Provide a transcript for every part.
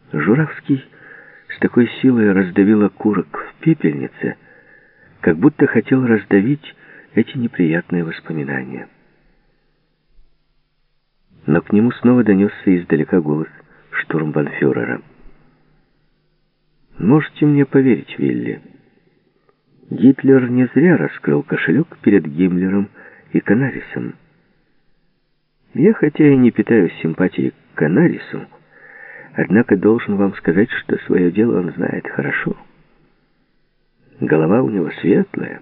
Журавский с такой силой раздавил окурок в пепельнице, как будто хотел раздавить эти неприятные воспоминания. Но к нему снова донесся издалека голос штурмбанфюрера. «Можете мне поверить, Вилли, Гитлер не зря раскрыл кошелек перед Гиммлером и Канарисом. Я, хотя и не питаю симпатии к Канарису, однако должен вам сказать, что свое дело он знает хорошо. Голова у него светлая.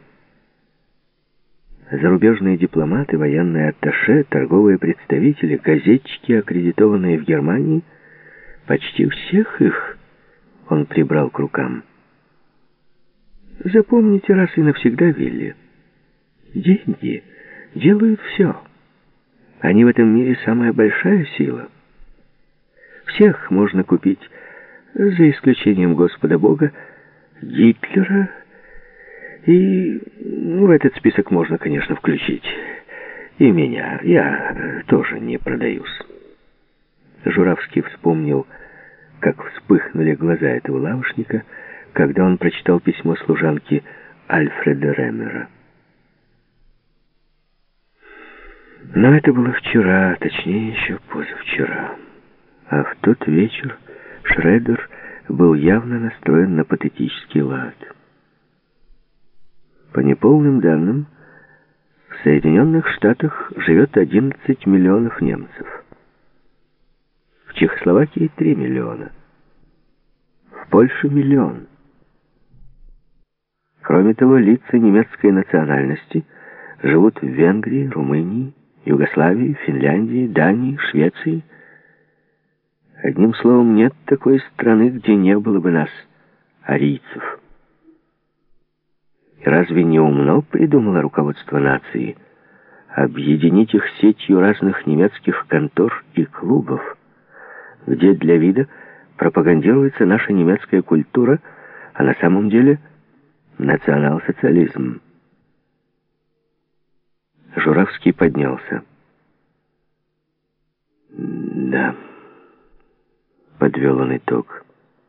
Зарубежные дипломаты, военные атташе, торговые представители, газетчики, аккредитованные в Германии, почти всех их он прибрал к рукам. Запомните раз и навсегда, Вилли, деньги делают все. Они в этом мире самая большая сила. Всех можно купить, за исключением Господа Бога, Гитлера, и в этот список можно, конечно, включить и меня. Я тоже не продаюсь. Журавский вспомнил, как вспыхнули глаза этого лавочника, когда он прочитал письмо служанки Альфреда Ремера. Но это было вчера, точнее еще позавчера. А в тот вечер Шредер был явно настроен на патетический лад. По неполным данным, в Соединенных Штатах живет 11 миллионов немцев. В Чехословакии 3 миллиона. В Польше 1 миллион. Кроме того, лица немецкой национальности живут в Венгрии, Румынии, Югославии, Финляндии, Дании, Швеции. Одним словом, нет такой страны, где не было бы нас, арийцев. И разве не умно придумало руководство нации объединить их сетью разных немецких контор и клубов, где для вида пропагандируется наша немецкая культура, а на самом деле национал-социализм? Журавский поднялся. «Да», — подвел он итог.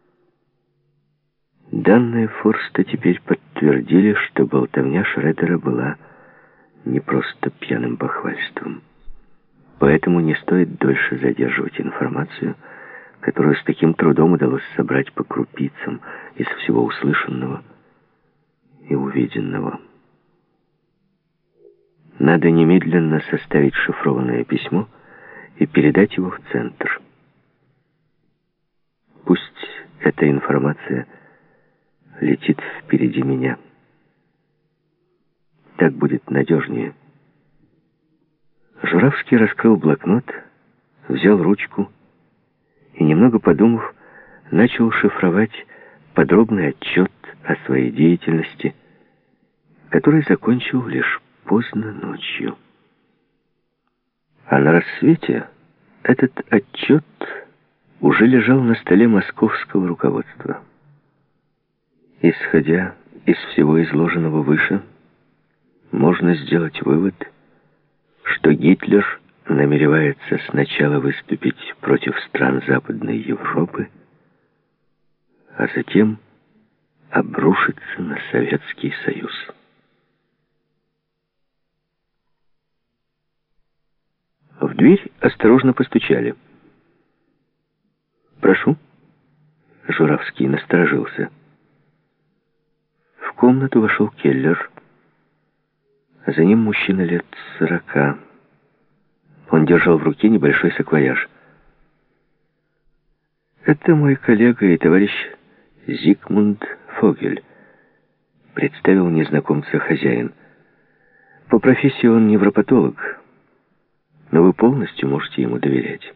Данные Форста теперь подтвердили, что болтовня Шредера была не просто пьяным бахвальством. Поэтому не стоит дольше задерживать информацию, которую с таким трудом удалось собрать по крупицам из всего услышанного и увиденного. Надо немедленно составить шифрованное письмо и передать его в центр. Пусть эта информация летит впереди меня. Так будет надежнее. Журавский раскрыл блокнот, взял ручку и, немного подумав, начал шифровать подробный отчет о своей деятельности, который закончил лишь поздно ночью. А на рассвете этот отчет уже лежал на столе московского руководства. Исходя из всего изложенного выше, можно сделать вывод, что Гитлер намеревается сначала выступить против стран Западной Европы, а затем обрушиться на Советский Союз. В дверь осторожно постучали. «Прошу». Журавский насторожился. В комнату вошел Келлер. За ним мужчина лет 40. Он держал в руке небольшой саквояж. «Это мой коллега и товарищ Зигмунд Фогель», — представил незнакомца хозяин. «По профессии он невропатолог, но вы полностью можете ему доверять».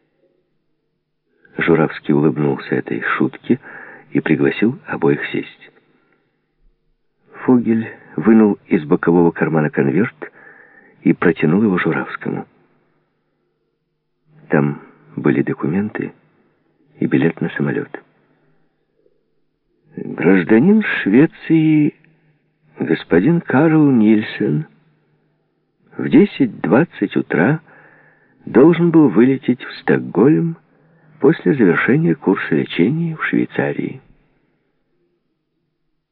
Журавский улыбнулся этой шутке и пригласил обоих сесть. Фогель вынул из бокового кармана конверт и протянул его Журавскому. Там были документы и билет на самолет. «Гражданин Швеции, господин Карл Нильсен, в 10:20 утра должен был вылететь в Стокгольм после завершения курса лечения в Швейцарии.